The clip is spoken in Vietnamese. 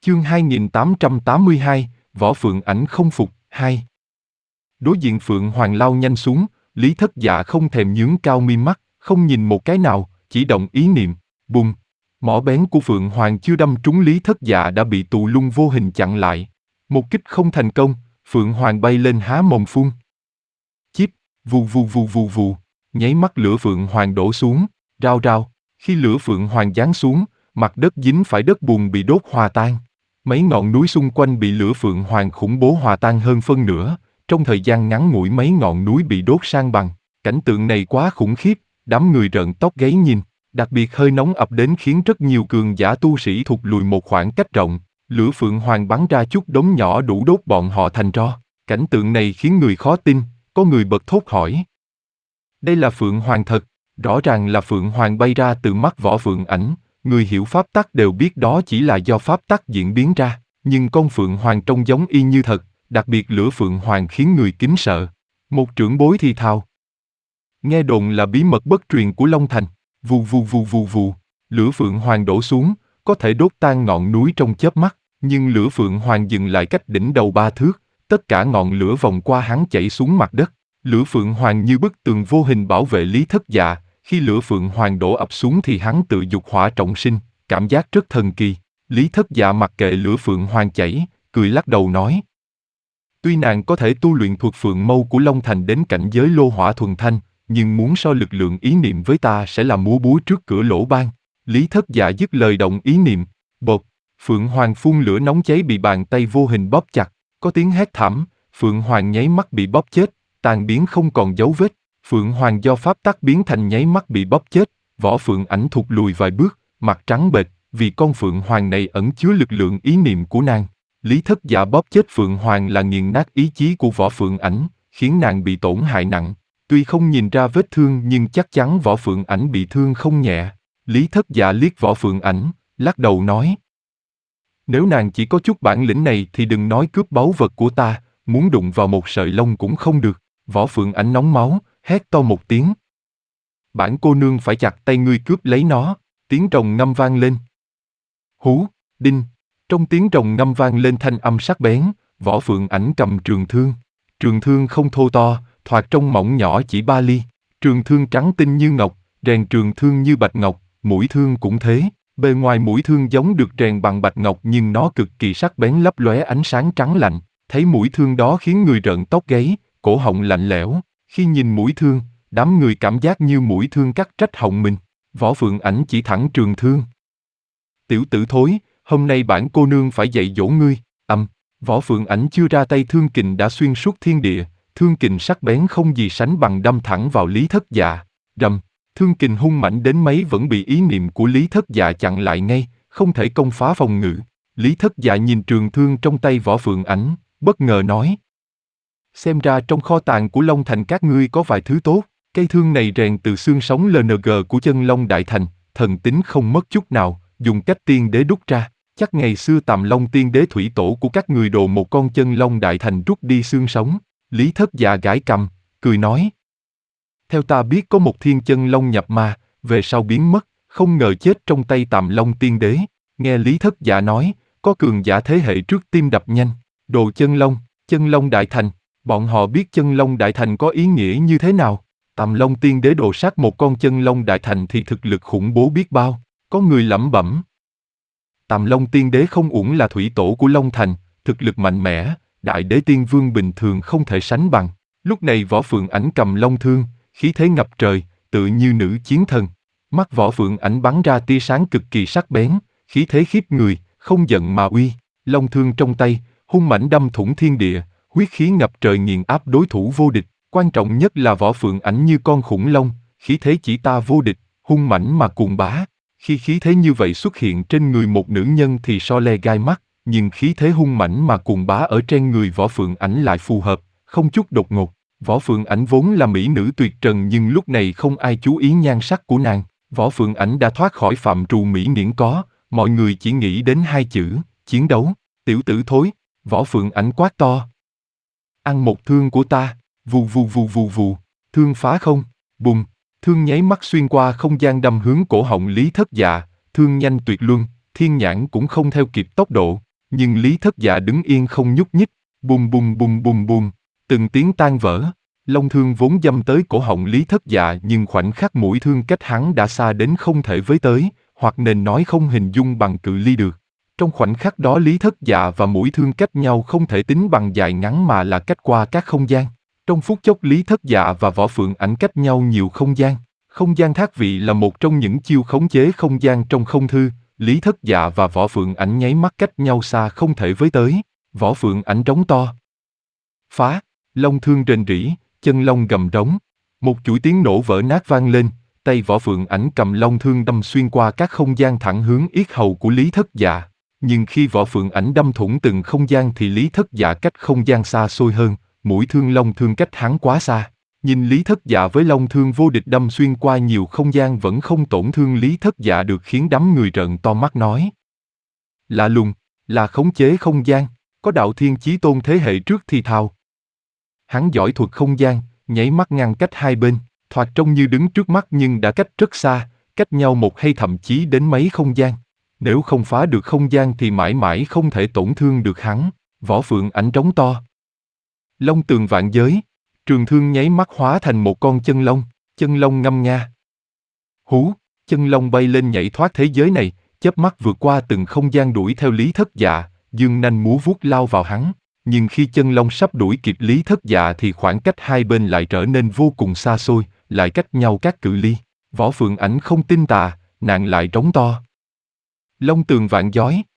Chương 2882, Võ Phượng Ảnh không phục, 2. Đối diện Phượng Hoàng lao nhanh xuống, Lý Thất Dạ không thèm nhướng cao mi mắt, không nhìn một cái nào, chỉ động ý niệm, bùng. Mỏ bén của Phượng Hoàng chưa đâm trúng Lý Thất Dạ đã bị tù lung vô hình chặn lại. Một kích không thành công, Phượng Hoàng bay lên há mồm phun. Chíp, vù vù vù vù vù, nháy mắt lửa Phượng Hoàng đổ xuống, rao rao. Khi lửa Phượng Hoàng giáng xuống, mặt đất dính phải đất bùn bị đốt hòa tan. Mấy ngọn núi xung quanh bị lửa Phượng Hoàng khủng bố hòa tan hơn phân nửa. Trong thời gian ngắn ngủi mấy ngọn núi bị đốt sang bằng. Cảnh tượng này quá khủng khiếp, đám người rợn tóc gáy nhìn. Đặc biệt hơi nóng ập đến khiến rất nhiều cường giả tu sĩ thụt lùi một khoảng cách rộng. Lửa Phượng Hoàng bắn ra chút đống nhỏ đủ đốt bọn họ thành tro. Cảnh tượng này khiến người khó tin, có người bật thốt hỏi. Đây là Phượng Hoàng thật, rõ ràng là Phượng Hoàng bay ra từ mắt Võ Phượng Ảnh. Người hiểu pháp tắc đều biết đó chỉ là do pháp tắc diễn biến ra, nhưng con Phượng Hoàng trông giống y như thật, đặc biệt lửa Phượng Hoàng khiến người kính sợ. Một trưởng bối thì thào. Nghe đồn là bí mật bất truyền của Long Thành, vù vù vù vù vù, lửa Phượng Hoàng đổ xuống, có thể đốt tan ngọn núi trong chớp mắt, nhưng lửa Phượng Hoàng dừng lại cách đỉnh đầu 3 thước, tất cả ngọn lửa vòng qua hắn chảy xuống mặt đất. Lửa Phượng Hoàng như bức tường vô hình bảo vệ Lý Thất Dạ. Khi lửa Phượng Hoàng đổ ập xuống thì hắn tự dục hỏa trọng sinh, cảm giác rất thần kỳ. Lý Thất Dạ mặc kệ lửa Phượng Hoàng chảy, cười lắc đầu nói. Tuy nàng có thể tu luyện thuật Phượng Mâu của Long Thành đến cảnh giới lô hỏa thuần thanh, nhưng muốn so lực lượng ý niệm với ta sẽ là múa búa trước cửa lỗ ban. Lý Thất Dạ dứt lời động ý niệm, bột, Phượng Hoàng phun lửa nóng cháy bị bàn tay vô hình bóp chặt, có tiếng hét thảm, Phượng Hoàng nháy mắt bị bóp chết, tan biến không còn dấu vết. Phượng Hoàng do pháp tắc biến thành nháy mắt bị bóp chết, Võ Phượng Ảnh thụt lùi vài bước, mặt trắng bệch, vì con Phượng Hoàng này ẩn chứa lực lượng ý niệm của nàng. Lý Thất Dạ bóp chết Phượng Hoàng là nghiền nát ý chí của Võ Phượng Ảnh, khiến nàng bị tổn hại nặng. Tuy không nhìn ra vết thương nhưng chắc chắn Võ Phượng Ảnh bị thương không nhẹ. Lý Thất Dạ liếc Võ Phượng Ảnh, lắc đầu nói. Nếu nàng chỉ có chút bản lĩnh này thì đừng nói cướp báu vật của ta, muốn đụng vào một sợi lông cũng không được. Võ Phượng Ảnh nóng máu, hét to một tiếng. Bản cô nương phải chặt tay ngươi cướp lấy nó, tiếng rồng ngâm vang lên. Hú, đinh, trong tiếng rồng ngâm vang lên thanh âm sắc bén, Võ Phượng Ảnh cầm trường thương không thô to, thoạt trông mỏng nhỏ chỉ 3 ly, trường thương trắng tinh như ngọc, rèn trường thương như bạch ngọc, mũi thương cũng thế, bề ngoài mũi thương giống được rèn bằng bạch ngọc nhưng nó cực kỳ sắc bén lấp lóe ánh sáng trắng lạnh, thấy mũi thương đó khiến người rợn tóc gáy, cổ họng lạnh lẽo. Khi nhìn mũi thương, đám người cảm giác như mũi thương cắt rách họng mình. Võ Phượng Ảnh chỉ thẳng trường thương. Tiểu tử thối, hôm nay bản cô nương phải dạy dỗ ngươi. Võ Phượng Ảnh chưa ra tay thương kình đã xuyên suốt thiên địa, thương kình sắc bén không gì sánh bằng đâm thẳng vào Lý Thất Dạ. Rầm, thương kình hung mạnh đến mấy vẫn bị ý niệm của Lý Thất Dạ chặn lại ngay, không thể công phá phòng ngự. Lý Thất Dạ nhìn trường thương trong tay Võ Phượng Ảnh, bất ngờ nói. Xem ra trong kho tàng của Long Thành các ngươi có vài thứ tốt, cây thương này rèn từ xương sống LNG của chân Long Đại Thành, thần tính không mất chút nào, dùng cách tiên đế đúc ra, chắc ngày xưa Tầm Long tiên đế thủy tổ của các người đồ một con chân Long Đại Thành rút đi xương sống. Lý Thất Dạ gãi cằm, cười nói. Theo ta biết có một thiên chân Long nhập ma, về sau biến mất, không ngờ chết trong tay Tầm Long tiên đế. Nghe Lý Thất Dạ nói, có cường giả thế hệ trước tim đập nhanh, đồ chân Long Đại Thành. Bọn họ biết chân Long Đại Thành có ý nghĩa như thế nào. Tầm Long tiên đế đồ sát một con chân Long Đại Thành thì thực lực khủng bố biết bao. Có người lẩm bẩm. Tầm Long tiên đế không uổng là thủy tổ của Long Thành, thực lực mạnh mẽ, đại đế tiên vương bình thường không thể sánh bằng. Lúc này Võ Phượng Ảnh cầm long thương, khí thế ngập trời, tự như nữ chiến thần. Mắt Võ Phượng Ảnh bắn ra tia sáng cực kỳ sắc bén, khí thế khiếp người, không giận mà uy. Long thương trong tay, hung mãnh đâm thủng thiên địa. Huyết khí ngập trời nghiền áp đối thủ vô địch, quan trọng nhất là Võ Phượng Ảnh như con khủng long, khí thế chỉ ta vô địch, hung mãnh mà cuồng bá. Khi khí thế như vậy xuất hiện trên người một nữ nhân thì so le gai mắt, nhưng khí thế hung mãnh mà cuồng bá ở trên người Võ Phượng Ảnh lại phù hợp, không chút đột ngột. Võ Phượng Ảnh vốn là mỹ nữ tuyệt trần nhưng lúc này không ai chú ý nhan sắc của nàng. Võ Phượng Ảnh đã thoát khỏi phạm trù mỹ miễn có, mọi người chỉ nghĩ đến 2 chữ, chiến đấu. Tiểu tử thối, Võ Phượng Ảnh quát to. Ăn một thương của ta, vù vù vù vù vù, thương phá không, bùng, thương nháy mắt xuyên qua không gian đâm hướng cổ họng Lý Thất Dạ, thương nhanh tuyệt luân, thiên nhãn cũng không theo kịp tốc độ, Nhưng Lý Thất Dạ đứng yên không nhúc nhích, bùm bùm bùm bùm bùm, từng tiếng tan vỡ. Long thương vốn đâm tới cổ họng Lý Thất Dạ nhưng khoảnh khắc mũi thương cách hắn đã xa đến không thể với tới, hoặc nên nói không hình dung bằng cự ly được. Trong khoảnh khắc đó Lý Thất Dạ và mũi thương cách nhau không thể tính bằng dài ngắn mà là cách qua các không gian. Trong phút chốc Lý Thất Dạ và Võ Phượng Ảnh cách nhau nhiều không gian. Không gian thác vị là một trong những chiêu khống chế không gian trong không thư, Lý Thất Dạ và Võ Phượng Ảnh nháy mắt cách nhau xa không thể với tới. Võ Phượng Ảnh trống to. Phá, long thương rền rỉ, chân long gầm rống. Một chuỗi tiếng nổ vỡ nát vang lên, tay Võ Phượng Ảnh cầm long thương đâm xuyên qua các không gian thẳng hướng yết hầu của Lý Thất Dạ. Nhưng khi Võ Phượng Ảnh đâm thủng từng không gian thì Lý Thất Dạ cách không gian xa xôi hơn, mũi thương long thương cách hắn quá xa. Nhìn Lý Thất Dạ với long thương vô địch đâm xuyên qua nhiều không gian vẫn không tổn thương Lý Thất Dạ được khiến đám người trợn to mắt nói. Lạ lùng, là khống chế không gian, có đạo thiên chí tôn thế hệ trước thì thào. Hắn giỏi thuật không gian, nháy mắt ngăn cách hai bên, thoạt trông như đứng trước mắt nhưng đã cách rất xa, cách nhau một hay thậm chí đến mấy không gian. Nếu không phá được không gian thì mãi mãi không thể tổn thương được hắn. Võ Phượng Ảnh trống to. Long tường vạn giới, trường thương nháy mắt hóa thành một con chân long ngâm nga. Hú, chân long bay lên nhảy thoát thế giới này, chớp mắt vượt qua từng không gian đuổi theo Lý Thất Dạ, dương nanh múa vuốt lao vào hắn. Nhưng khi chân long sắp đuổi kịp Lý Thất Dạ thì khoảng cách hai bên lại trở nên vô cùng xa xôi, lại cách nhau các cự ly. Võ Phượng Ảnh không tin tà, nàng lại trống to. Long tường vạn giới.